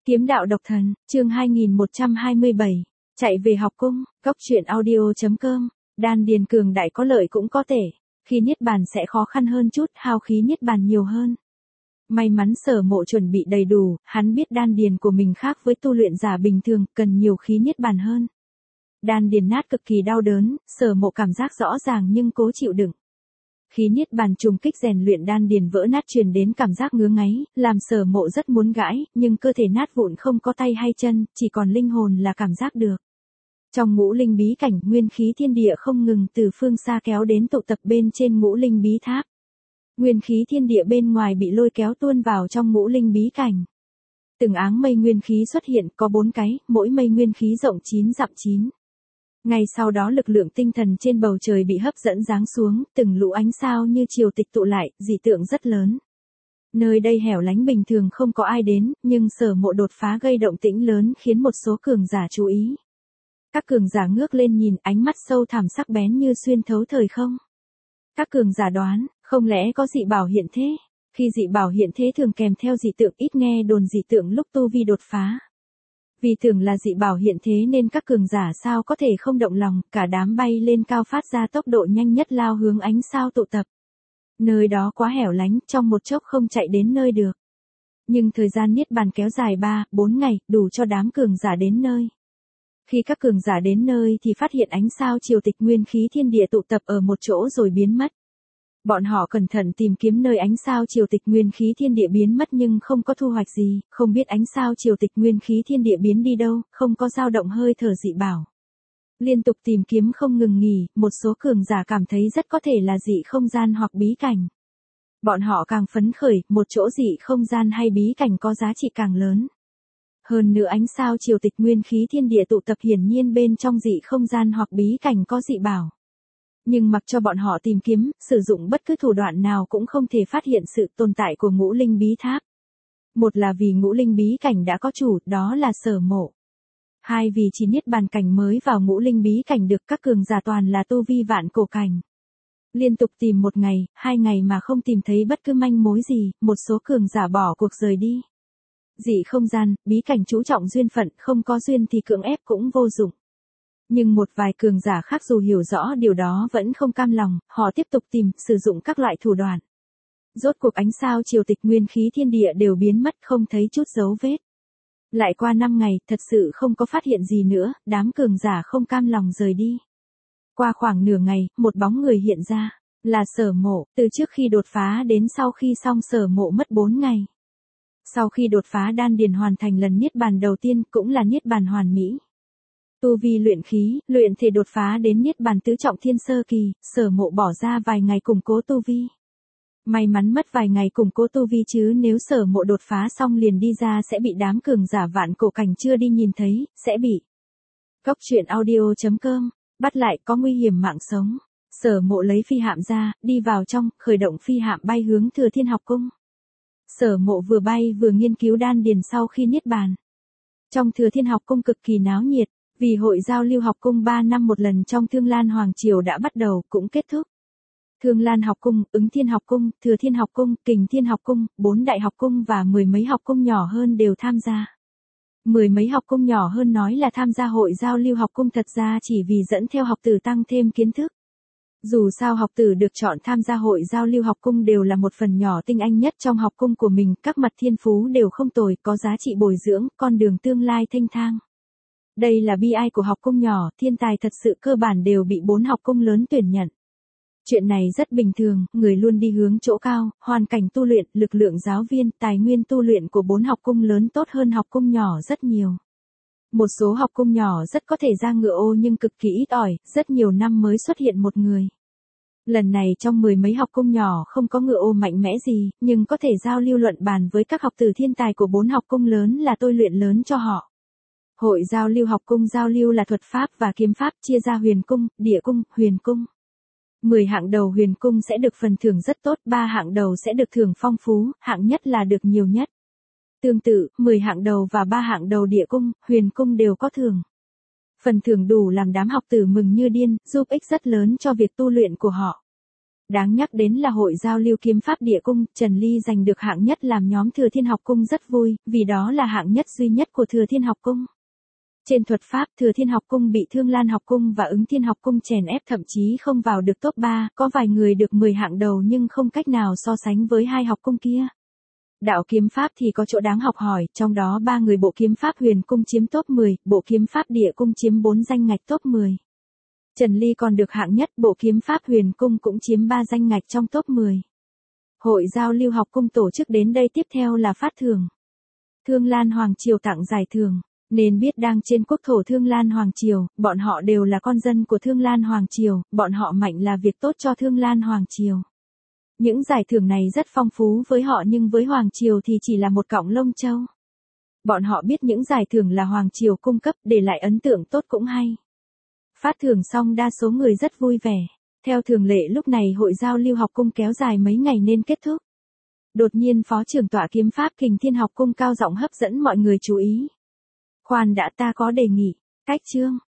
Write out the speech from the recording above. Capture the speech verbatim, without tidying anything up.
Kiếm đạo độc thần, chương hai nghìn một trăm hai mươi bảy, chạy về học cung, cốc truyện audio.com, đan điền cường đại có lợi cũng có tệ, khi niết bàn sẽ khó khăn hơn chút, hao khí niết bàn nhiều hơn. May mắn Sở Mộ chuẩn bị đầy đủ, hắn biết đan điền của mình khác với tu luyện giả bình thường, cần nhiều khí niết bàn hơn. Đan điền nát cực kỳ đau đớn, Sở Mộ cảm giác rõ ràng nhưng cố chịu đựng. Khí niết bàn trùng kích rèn luyện đan điền vỡ nát truyền đến cảm giác ngứa ngáy, làm Sở Mộ rất muốn gãi, nhưng cơ thể nát vụn không có tay hay chân, chỉ còn linh hồn là cảm giác được. Trong ngũ linh bí cảnh, nguyên khí thiên địa không ngừng từ phương xa kéo đến tụ tập bên trên ngũ linh bí tháp. Nguyên khí thiên địa bên ngoài bị lôi kéo tuôn vào trong ngũ linh bí cảnh. Từng áng mây nguyên khí xuất hiện, có bốn cái, mỗi mây nguyên khí rộng chín dặm chín. Ngay sau đó lực lượng tinh thần trên bầu trời bị hấp dẫn giáng xuống, từng lũ ánh sao như chiều tịch tụ lại, dị tượng rất lớn. Nơi đây hẻo lánh bình thường không có ai đến, nhưng Sở Mộ đột phá gây động tĩnh lớn khiến một số cường giả chú ý. Các cường giả ngước lên nhìn, ánh mắt sâu thẳm sắc bén như xuyên thấu thời không. Các cường giả đoán, không lẽ có dị bảo hiện thế? Khi dị bảo hiện thế thường kèm theo dị tượng, ít nghe đồn dị tượng lúc tu vi đột phá. Vì tưởng là dị bảo hiện thế nên các cường giả sao có thể không động lòng, cả đám bay lên cao phát ra tốc độ nhanh nhất lao hướng ánh sao tụ tập. Nơi đó quá hẻo lánh, trong một chốc không chạy đến nơi được. Nhưng thời gian niết bàn kéo dài ba, bốn ngày, đủ cho đám cường giả đến nơi. Khi các cường giả đến nơi thì phát hiện ánh sao triều tịch nguyên khí thiên địa tụ tập ở một chỗ rồi biến mất. Bọn họ cẩn thận tìm kiếm nơi ánh sao triều tịch nguyên khí thiên địa biến mất nhưng không có thu hoạch gì, không biết ánh sao triều tịch nguyên khí thiên địa biến đi đâu, không có dao động hơi thở dị bảo. Liên tục tìm kiếm không ngừng nghỉ, một số cường giả cảm thấy rất có thể là dị không gian hoặc bí cảnh. Bọn họ càng phấn khởi, một chỗ dị không gian hay bí cảnh có giá trị càng lớn. Hơn nữa ánh sao triều tịch nguyên khí thiên địa tụ tập hiển nhiên bên trong dị không gian hoặc bí cảnh có dị bảo. Nhưng mặc cho bọn họ tìm kiếm, sử dụng bất cứ thủ đoạn nào cũng không thể phát hiện sự tồn tại của ngũ linh bí tháp. Một là vì ngũ linh bí cảnh đã có chủ, đó là Sở Mộ. Hai vì chỉ niết bàn cảnh mới vào ngũ linh bí cảnh được, các cường giả toàn là tu vi vạn cổ cảnh. Liên tục tìm một ngày, hai ngày mà không tìm thấy bất cứ manh mối gì, một số cường giả bỏ cuộc rời đi. Dị không gian, bí cảnh chú trọng duyên phận, không có duyên thì cưỡng ép cũng vô dụng. Nhưng một vài cường giả khác dù hiểu rõ điều đó vẫn không cam lòng, họ tiếp tục tìm, sử dụng các loại thủ đoạn. Rốt cuộc ánh sao triều tịch nguyên khí thiên địa đều biến mất, không thấy chút dấu vết. Lại qua năm ngày, thật sự không có phát hiện gì nữa, đám cường giả không cam lòng rời đi. Qua khoảng nửa ngày, một bóng người hiện ra, là Sở Mộ, từ trước khi đột phá đến sau khi xong Sở Mộ mất bốn ngày. Sau khi đột phá đan điền hoàn thành lần niết bàn đầu tiên, cũng là niết bàn hoàn mỹ. Tu vi luyện khí, luyện thể đột phá đến niết bàn tứ trọng thiên sơ kỳ, Sở Mộ bỏ ra vài ngày củng cố tu vi. May mắn mất vài ngày củng cố tu vi chứ nếu Sở Mộ đột phá xong liền đi ra sẽ bị đám cường giả vạn cổ cảnh chưa đi nhìn thấy, sẽ bị. Cốc truyện audio.com, bắt lại có nguy hiểm mạng sống. Sở Mộ lấy phi hạm ra, đi vào trong, khởi động phi hạm bay hướng Thừa Thiên học cung. Sở Mộ vừa bay vừa nghiên cứu đan điền sau khi niết bàn. Trong Thừa Thiên học cung cực kỳ náo nhiệt, vì hội giao lưu học cung ba năm một lần trong Thương Lan Hoàng Triều đã bắt đầu, cũng kết thúc. Thương Lan học cung, Ứng Thiên học cung, Thừa Thiên học cung, Kình Thiên học cung, bốn đại học cung và mười mấy học cung nhỏ hơn đều tham gia. Mười mấy học cung nhỏ hơn nói là tham gia hội giao lưu học cung thật ra chỉ vì dẫn theo học tử tăng thêm kiến thức. Dù sao học tử được chọn tham gia hội giao lưu học cung đều là một phần nhỏ tinh anh nhất trong học cung của mình, các mặt thiên phú đều không tồi, có giá trị bồi dưỡng, con đường tương lai thênh thang. Đây là bi ai của học cung nhỏ, thiên tài thật sự cơ bản đều bị bốn học cung lớn tuyển nhận. Chuyện này rất bình thường, người luôn đi hướng chỗ cao, hoàn cảnh tu luyện, lực lượng giáo viên, tài nguyên tu luyện của bốn học cung lớn tốt hơn học cung nhỏ rất nhiều. Một số học cung nhỏ rất có thể ra ngựa ô nhưng cực kỳ ít ỏi, rất nhiều năm mới xuất hiện một người. Lần này trong mười mấy học cung nhỏ không có ngựa ô mạnh mẽ gì, nhưng có thể giao lưu luận bàn với các học tử thiên tài của bốn học cung lớn là tôi luyện lớn cho họ. Hội giao lưu học cung giao lưu là thuật pháp và kiếm pháp, chia ra huyền cung, địa cung, huyền cung. mười hạng đầu huyền cung sẽ được phần thưởng rất tốt, ba hạng đầu sẽ được thưởng phong phú, hạng nhất là được nhiều nhất. Tương tự, mười hạng đầu và ba hạng đầu địa cung, huyền cung đều có thưởng. Phần thưởng đủ làm đám học tử mừng như điên, giúp ích rất lớn cho việc tu luyện của họ. Đáng nhắc đến là hội giao lưu kiếm pháp địa cung, Trần Ly giành được hạng nhất làm nhóm Thừa Thiên học cung rất vui, vì đó là hạng nhất duy nhất của Thừa Thiên học cung. Trên thuật pháp, Thừa Thiên học cung bị Thương Lan học cung và Ứng Thiên học cung chèn ép, thậm chí không vào được top ba, có vài người được mười hạng đầu nhưng không cách nào so sánh với hai học cung kia. Đạo kiếm pháp thì có chỗ đáng học hỏi, trong đó ba người bộ kiếm pháp Huyền cung chiếm top mười, bộ kiếm pháp Địa cung chiếm bốn danh ngạch top mười. Trần Ly còn được hạng nhất, bộ kiếm pháp Huyền cung cũng chiếm ba danh ngạch trong top mười. Hội giao lưu học cung tổ chức đến đây, tiếp theo là phát thưởng. Thương Lan Hoàng Triều tặng giải thưởng. Nên biết đang trên quốc thổ Thương Lan Hoàng Triều, bọn họ đều là con dân của Thương Lan Hoàng Triều, bọn họ mạnh là việc tốt cho Thương Lan Hoàng Triều. Những giải thưởng này rất phong phú với họ nhưng với Hoàng Triều thì chỉ là một cọng lông châu. Bọn họ biết những giải thưởng là Hoàng Triều cung cấp, để lại ấn tượng tốt cũng hay. Phát thưởng xong đa số người rất vui vẻ. Theo thường lệ lúc này hội giao lưu học cung kéo dài mấy ngày nên kết thúc. Đột nhiên phó trưởng tọa kiếm pháp Kình Thiên học cung cao giọng hấp dẫn mọi người chú ý. Khoan đã, ta có đề nghị. Cách chương.